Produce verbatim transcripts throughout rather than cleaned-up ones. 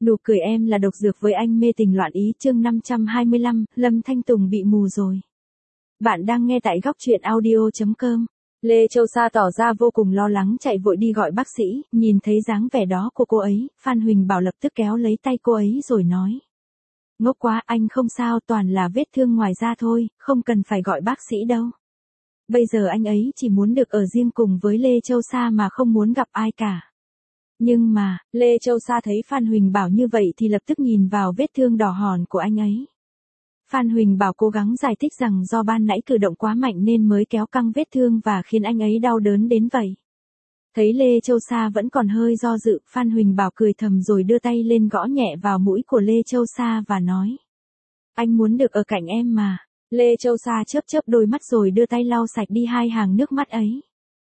Nụ cười em là độc dược với anh mê tình loạn ý chương năm trăm hai mươi lăm, Lâm Thanh Tùng bị mù rồi. Bạn đang nghe tại góc truyện audio.com. Lê Châu Sa tỏ ra vô cùng lo lắng chạy vội đi gọi bác sĩ, nhìn thấy dáng vẻ đó của cô ấy, Phan Huỳnh Bảo lập tức kéo lấy tay cô ấy rồi nói. Ngốc quá, anh không sao, toàn là vết thương ngoài da thôi, không cần phải gọi bác sĩ đâu. Bây giờ anh ấy chỉ muốn được ở riêng cùng với Lê Châu Sa mà không muốn gặp ai cả. Nhưng mà, Lê Châu Sa thấy Phan Huỳnh Bảo như vậy thì lập tức nhìn vào vết thương đỏ hòn của anh ấy. Phan Huỳnh Bảo cố gắng giải thích rằng do ban nãy cử động quá mạnh nên mới kéo căng vết thương và khiến anh ấy đau đớn đến vậy. Thấy Lê Châu Sa vẫn còn hơi do dự, Phan Huỳnh Bảo cười thầm rồi đưa tay lên gõ nhẹ vào mũi của Lê Châu Sa và nói. Anh muốn được ở cạnh em mà. Lê Châu Sa chớp chớp đôi mắt rồi đưa tay lau sạch đi hai hàng nước mắt ấy.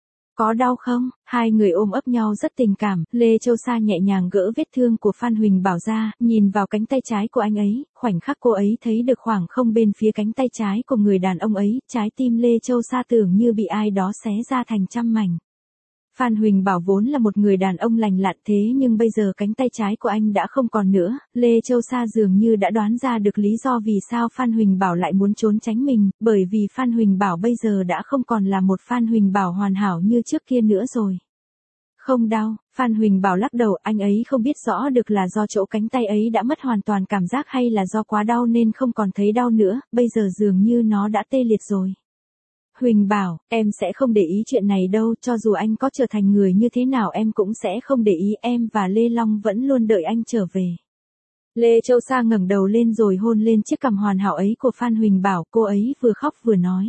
Có đau không? Hai người ôm ấp nhau rất tình cảm, Lê Châu Sa nhẹ nhàng gỡ vết thương của Phan Huỳnh Bảo ra, nhìn vào cánh tay trái của anh ấy, khoảnh khắc cô ấy thấy được khoảng không bên phía cánh tay trái của người đàn ông ấy, trái tim Lê Châu Sa tưởng như bị ai đó xé ra thành trăm mảnh. Phan Huỳnh Bảo vốn là một người đàn ông lành lặn thế nhưng bây giờ cánh tay trái của anh đã không còn nữa, Lê Châu Sa dường như đã đoán ra được lý do vì sao Phan Huỳnh Bảo lại muốn trốn tránh mình, bởi vì Phan Huỳnh Bảo bây giờ đã không còn là một Phan Huỳnh Bảo hoàn hảo như trước kia nữa rồi. Không đau, Phan Huỳnh Bảo lắc đầu, anh ấy không biết rõ được là do chỗ cánh tay ấy đã mất hoàn toàn cảm giác hay là do quá đau nên không còn thấy đau nữa, bây giờ dường như nó đã tê liệt rồi. Huỳnh Bảo, em sẽ không để ý chuyện này đâu, cho dù anh có trở thành người như thế nào em cũng sẽ không để ý, em và Lê Long vẫn luôn đợi anh trở về. Lê Châu Sa ngẩng đầu lên rồi hôn lên chiếc cằm hoàn hảo ấy của Phan Huỳnh Bảo, cô ấy vừa khóc vừa nói.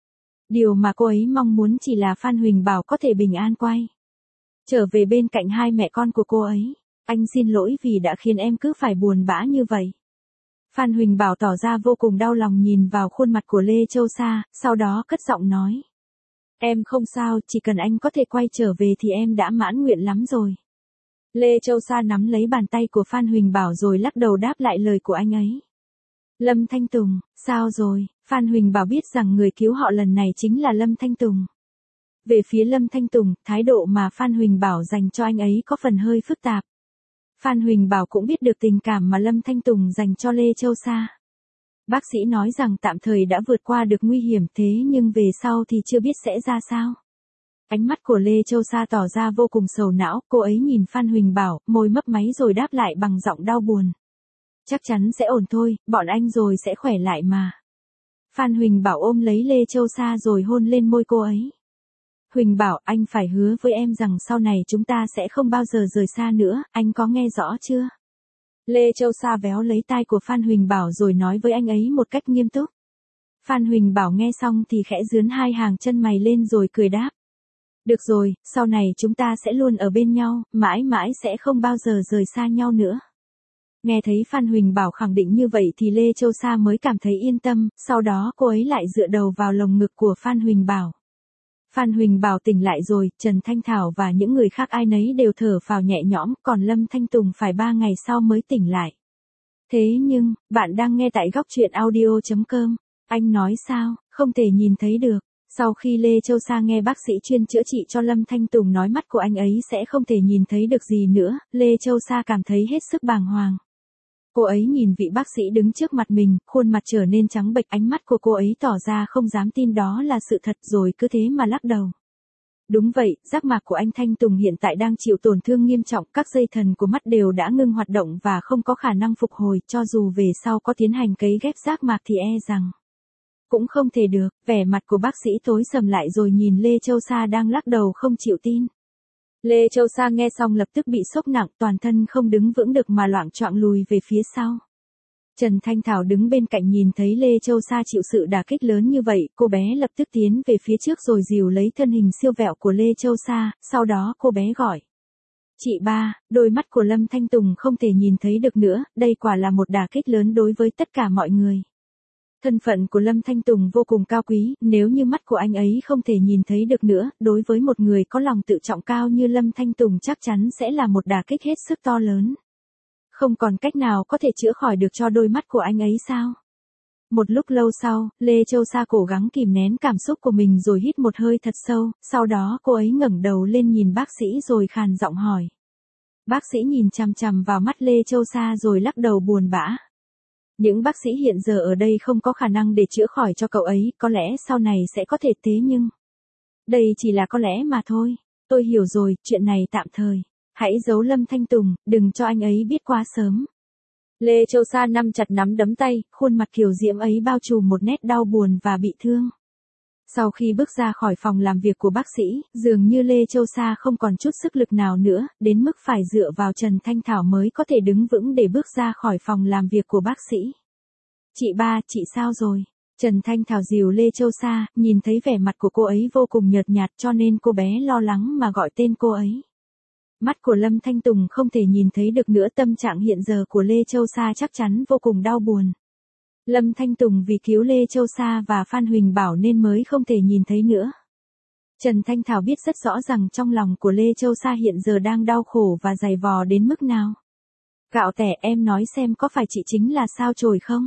Điều mà cô ấy mong muốn chỉ là Phan Huỳnh Bảo có thể bình an quay trở về bên cạnh hai mẹ con của cô ấy. Anh xin lỗi vì đã khiến em cứ phải buồn bã như vậy. Phan Huỳnh Bảo tỏ ra vô cùng đau lòng nhìn vào khuôn mặt của Lê Châu Sa, sau đó cất giọng nói. Em không sao, chỉ cần anh có thể quay trở về thì em đã mãn nguyện lắm rồi. Lê Châu Sa nắm lấy bàn tay của Phan Huỳnh Bảo rồi lắc đầu đáp lại lời của anh ấy. Lâm Thanh Tùng, sao rồi? Phan Huỳnh Bảo biết rằng người cứu họ lần này chính là Lâm Thanh Tùng. Về phía Lâm Thanh Tùng, thái độ mà Phan Huỳnh Bảo dành cho anh ấy có phần hơi phức tạp. Phan Huỳnh Bảo cũng biết được tình cảm mà Lâm Thanh Tùng dành cho Lê Châu Sa. Bác sĩ nói rằng tạm thời đã vượt qua được nguy hiểm thế nhưng về sau thì chưa biết sẽ ra sao. Ánh mắt của Lê Châu Sa tỏ ra vô cùng sầu não, cô ấy nhìn Phan Huỳnh Bảo, môi mấp máy rồi đáp lại bằng giọng đau buồn. Chắc chắn sẽ ổn thôi, bọn anh rồi sẽ khỏe lại mà. Phan Huỳnh Bảo ôm lấy Lê Châu Sa rồi hôn lên môi cô ấy. Huỳnh Bảo, anh phải hứa với em rằng sau này chúng ta sẽ không bao giờ rời xa nữa, anh có nghe rõ chưa? Lê Châu Sa véo lấy tai của Phan Huỳnh Bảo rồi nói với anh ấy một cách nghiêm túc. Phan Huỳnh Bảo nghe xong thì khẽ dướn hai hàng chân mày lên rồi cười đáp. Được rồi, sau này chúng ta sẽ luôn ở bên nhau, mãi mãi sẽ không bao giờ rời xa nhau nữa. Nghe thấy Phan Huỳnh Bảo khẳng định như vậy thì Lê Châu Sa mới cảm thấy yên tâm, sau đó cô ấy lại dựa đầu vào lồng ngực của Phan Huỳnh Bảo. Phan Huỳnh Bảo tỉnh lại rồi, Trần Thanh Thảo và những người khác ai nấy đều thở phào nhẹ nhõm, còn Lâm Thanh Tùng phải ba ngày sau mới tỉnh lại. Thế nhưng, bạn đang nghe tại góc truyện audio.com, anh nói sao, không thể nhìn thấy được. Sau khi Lê Châu Sa nghe bác sĩ chuyên chữa trị cho Lâm Thanh Tùng nói mắt của anh ấy sẽ không thể nhìn thấy được gì nữa, Lê Châu Sa cảm thấy hết sức bàng hoàng. Cô ấy nhìn vị bác sĩ đứng trước mặt mình, khuôn mặt trở nên trắng bệch, ánh mắt của cô ấy tỏ ra không dám tin đó là sự thật rồi cứ thế mà lắc đầu. Đúng vậy, giác mạc của anh Thanh Tùng hiện tại đang chịu tổn thương nghiêm trọng, các dây thần của mắt đều đã ngưng hoạt động và không có khả năng phục hồi, cho dù về sau có tiến hành cấy ghép giác mạc thì e rằng cũng không thể được. Vẻ mặt của bác sĩ tối sầm lại rồi nhìn Lê Châu Sa đang lắc đầu không chịu tin. Lê Châu Sa nghe xong lập tức bị sốc nặng, toàn thân không đứng vững được mà loạng choạng lùi về phía sau. Trần Thanh Thảo đứng bên cạnh nhìn thấy Lê Châu Sa chịu sự đả kích lớn như vậy, cô bé lập tức tiến về phía trước rồi dìu lấy thân hình siêu vẹo của Lê Châu Sa, sau đó cô bé gọi. Chị ba, đôi mắt của Lâm Thanh Tùng không thể nhìn thấy được nữa, đây quả là một đả kích lớn đối với tất cả mọi người. Thân phận của Lâm Thanh Tùng vô cùng cao quý, nếu như mắt của anh ấy không thể nhìn thấy được nữa, đối với một người có lòng tự trọng cao như Lâm Thanh Tùng chắc chắn sẽ là một đả kích hết sức to lớn. Không còn cách nào có thể chữa khỏi được cho đôi mắt của anh ấy sao? Một lúc lâu sau, Lê Châu Sa cố gắng kìm nén cảm xúc của mình rồi hít một hơi thật sâu, sau đó cô ấy ngẩng đầu lên nhìn bác sĩ rồi khàn giọng hỏi. Bác sĩ nhìn chằm chằm vào mắt Lê Châu Sa rồi lắc đầu buồn bã. Những bác sĩ hiện giờ ở đây không có khả năng để chữa khỏi cho cậu ấy, có lẽ sau này sẽ có thể thế nhưng... Đây chỉ là có lẽ mà thôi. Tôi hiểu rồi, chuyện này tạm thời. Hãy giấu Lâm Thanh Tùng, đừng cho anh ấy biết quá sớm. Lê Châu Sa nắm chặt nắm đấm tay, khuôn mặt kiều diễm ấy bao trùm một nét đau buồn và bị thương. Sau khi bước ra khỏi phòng làm việc của bác sĩ, dường như Lê Châu Sa không còn chút sức lực nào nữa, đến mức phải dựa vào Trần Thanh Thảo mới có thể đứng vững để bước ra khỏi phòng làm việc của bác sĩ. Chị ba, chị sao rồi? Trần Thanh Thảo dìu Lê Châu Sa, nhìn thấy vẻ mặt của cô ấy vô cùng nhợt nhạt cho nên cô bé lo lắng mà gọi tên cô ấy. Mắt của Lâm Thanh Tùng không thể nhìn thấy được nữa, tâm trạng hiện giờ của Lê Châu Sa chắc chắn vô cùng đau buồn. Lâm Thanh Tùng vì cứu Lê Châu Sa và Phan Huỳnh Bảo nên mới không thể nhìn thấy nữa. Trần Thanh Thảo biết rất rõ rằng trong lòng của Lê Châu Sa hiện giờ đang đau khổ và dày vò đến mức nào. Gạo tẻ, em nói xem có phải chị chính là sao chổi không?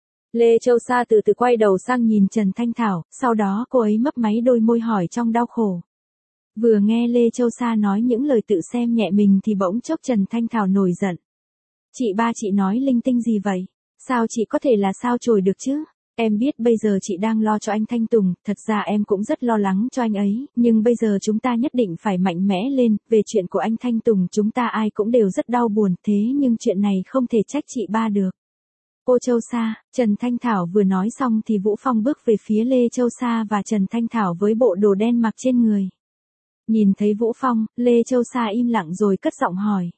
Lê Châu Sa từ từ quay đầu sang nhìn Trần Thanh Thảo, sau đó cô ấy mấp máy đôi môi hỏi trong đau khổ. Vừa nghe Lê Châu Sa nói những lời tự xem nhẹ mình thì bỗng chốc Trần Thanh Thảo nổi giận. Chị ba, chị nói linh tinh gì vậy? Sao chị có thể là sao chổi được chứ? Em biết bây giờ chị đang lo cho anh Thanh Tùng, thật ra em cũng rất lo lắng cho anh ấy, nhưng bây giờ chúng ta nhất định phải mạnh mẽ lên, về chuyện của anh Thanh Tùng chúng ta ai cũng đều rất đau buồn, thế nhưng chuyện này không thể trách chị ba được. Cô Châu Sa, Trần Thanh Thảo vừa nói xong thì Vũ Phong bước về phía Lê Châu Sa và Trần Thanh Thảo với bộ đồ đen mặc trên người. Nhìn thấy Vũ Phong, Lê Châu Sa im lặng rồi cất giọng hỏi.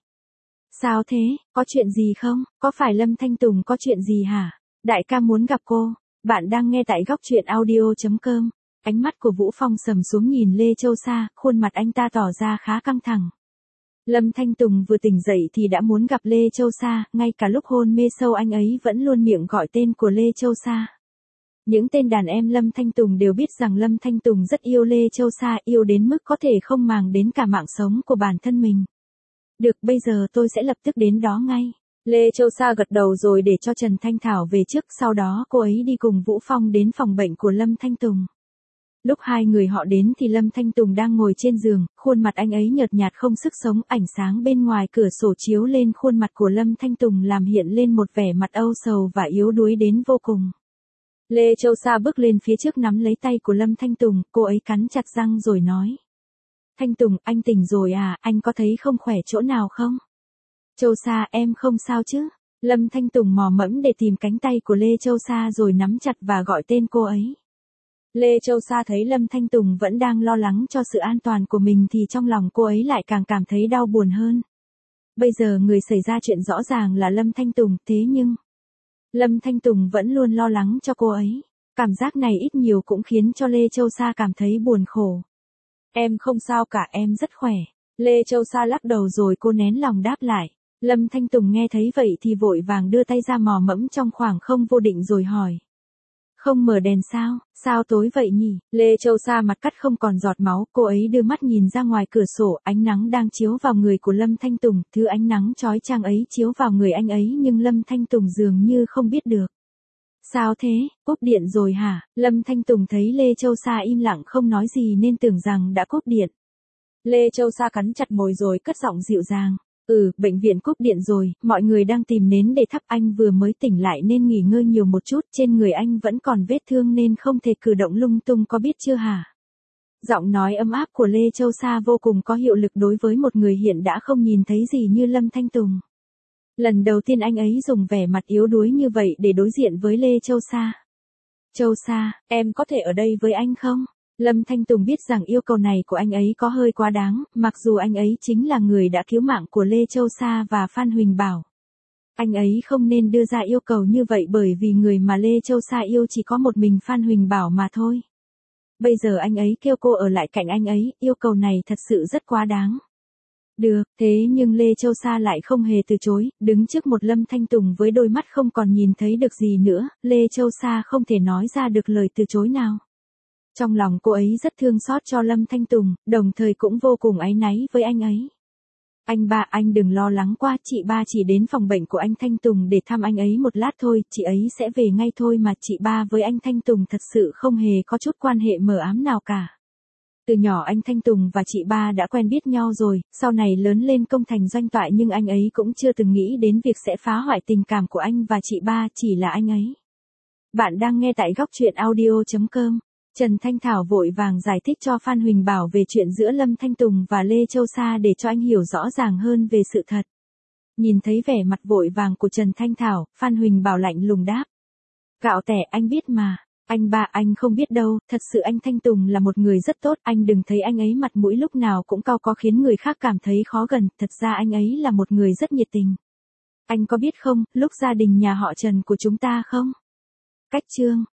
Sao thế, có chuyện gì không? Có phải Lâm Thanh Tùng có chuyện gì hả? Đại ca muốn gặp cô. Bạn đang nghe tại góc truyện audio chấm com. Ánh mắt của Vũ Phong sầm xuống nhìn Lê Châu Sa, khuôn mặt anh ta tỏ ra khá căng thẳng. Lâm Thanh Tùng vừa tỉnh dậy thì đã muốn gặp Lê Châu Sa, ngay cả lúc hôn mê sâu anh ấy vẫn luôn miệng gọi tên của Lê Châu Sa. Những tên đàn em Lâm Thanh Tùng đều biết rằng Lâm Thanh Tùng rất yêu Lê Châu Sa, yêu đến mức có thể không màng đến cả mạng sống của bản thân mình. Được, bây giờ tôi sẽ lập tức đến đó ngay. Lê Châu Sa gật đầu rồi để cho Trần Thanh Thảo về trước, sau đó cô ấy đi cùng Vũ Phong đến phòng bệnh của Lâm Thanh Tùng. Lúc hai người họ đến thì Lâm Thanh Tùng đang ngồi trên giường, khuôn mặt anh ấy nhợt nhạt không sức sống, ánh sáng bên ngoài cửa sổ chiếu lên khuôn mặt của Lâm Thanh Tùng làm hiện lên một vẻ mặt âu sầu và yếu đuối đến vô cùng. Lê Châu Sa bước lên phía trước nắm lấy tay của Lâm Thanh Tùng, cô ấy cắn chặt răng rồi nói. Thanh Tùng, anh tỉnh rồi à, anh có thấy không khỏe chỗ nào không? Châu Sa, em không sao chứ? Lâm Thanh Tùng mò mẫm để tìm cánh tay của Lê Châu Sa rồi nắm chặt và gọi tên cô ấy. Lê Châu Sa thấy Lâm Thanh Tùng vẫn đang lo lắng cho sự an toàn của mình thì trong lòng cô ấy lại càng cảm thấy đau buồn hơn. Bây giờ người xảy ra chuyện rõ ràng là Lâm Thanh Tùng, thế nhưng... Lâm Thanh Tùng vẫn luôn lo lắng cho cô ấy. Cảm giác này ít nhiều cũng khiến cho Lê Châu Sa cảm thấy buồn khổ. Em không sao cả, em rất khỏe. Lê Châu Sa lắc đầu rồi cô nén lòng đáp lại. Lâm Thanh Tùng nghe thấy vậy thì vội vàng đưa tay ra mò mẫm trong khoảng không vô định rồi hỏi. Không mở đèn sao, sao tối vậy nhỉ? Lê Châu Sa mặt cắt không còn giọt máu, cô ấy đưa mắt nhìn ra ngoài cửa sổ, ánh nắng đang chiếu vào người của Lâm Thanh Tùng, thứ ánh nắng chói chang ấy chiếu vào người anh ấy nhưng Lâm Thanh Tùng dường như không biết được. Sao thế, cúp điện rồi hả? Lâm Thanh Tùng thấy Lê Châu Sa im lặng không nói gì nên tưởng rằng đã cúp điện. Lê Châu Sa cắn chặt môi rồi cất giọng dịu dàng. Ừ, bệnh viện cúp điện rồi, mọi người đang tìm nến để thắp, anh vừa mới tỉnh lại nên nghỉ ngơi nhiều một chút, trên người anh vẫn còn vết thương nên không thể cử động lung tung, có biết chưa hả? Giọng nói ấm áp của Lê Châu Sa vô cùng có hiệu lực đối với một người hiện đã không nhìn thấy gì như Lâm Thanh Tùng. Lần đầu tiên anh ấy dùng vẻ mặt yếu đuối như vậy để đối diện với Lê Châu Sa. Châu Sa, em có thể ở đây với anh không? Lâm Thanh Tùng biết rằng yêu cầu này của anh ấy có hơi quá đáng, mặc dù anh ấy chính là người đã cứu mạng của Lê Châu Sa và Phan Huỳnh Bảo. Anh ấy không nên đưa ra yêu cầu như vậy bởi vì người mà Lê Châu Sa yêu chỉ có một mình Phan Huỳnh Bảo mà thôi. Bây giờ anh ấy kêu cô ở lại cạnh anh ấy, yêu cầu này thật sự rất quá đáng. Được, thế nhưng Lê Châu Sa lại không hề từ chối, đứng trước một Lâm Thanh Tùng với đôi mắt không còn nhìn thấy được gì nữa, Lê Châu Sa không thể nói ra được lời từ chối nào. Trong lòng cô ấy rất thương xót cho Lâm Thanh Tùng, đồng thời cũng vô cùng áy náy với anh ấy. Anh ba, anh đừng lo lắng quá, chị ba chỉ đến phòng bệnh của anh Thanh Tùng để thăm anh ấy một lát thôi, chị ấy sẽ về ngay thôi mà, chị ba với anh Thanh Tùng thật sự không hề có chút quan hệ mờ ám nào cả. Từ nhỏ anh Thanh Tùng và chị ba đã quen biết nhau rồi, sau này lớn lên công thành doanh toại nhưng anh ấy cũng chưa từng nghĩ đến việc sẽ phá hoại tình cảm của anh và chị ba, chỉ là anh ấy. Bạn đang nghe tại góc truyện audio.com. Trần Thanh Thảo vội vàng giải thích cho Phan Huỳnh Bảo về chuyện giữa Lâm Thanh Tùng và Lê Châu Sa để cho anh hiểu rõ ràng hơn về sự thật. Nhìn thấy vẻ mặt vội vàng của Trần Thanh Thảo, Phan Huỳnh Bảo lạnh lùng đáp. Gạo tẻ, anh biết mà. Anh ba, anh không biết đâu, thật sự anh Thanh Tùng là một người rất tốt, anh đừng thấy anh ấy mặt mũi lúc nào cũng cau có khiến người khác cảm thấy khó gần, thật ra anh ấy là một người rất nhiệt tình. Anh có biết không, lúc gia đình nhà họ Trần của chúng ta không? Cách chương,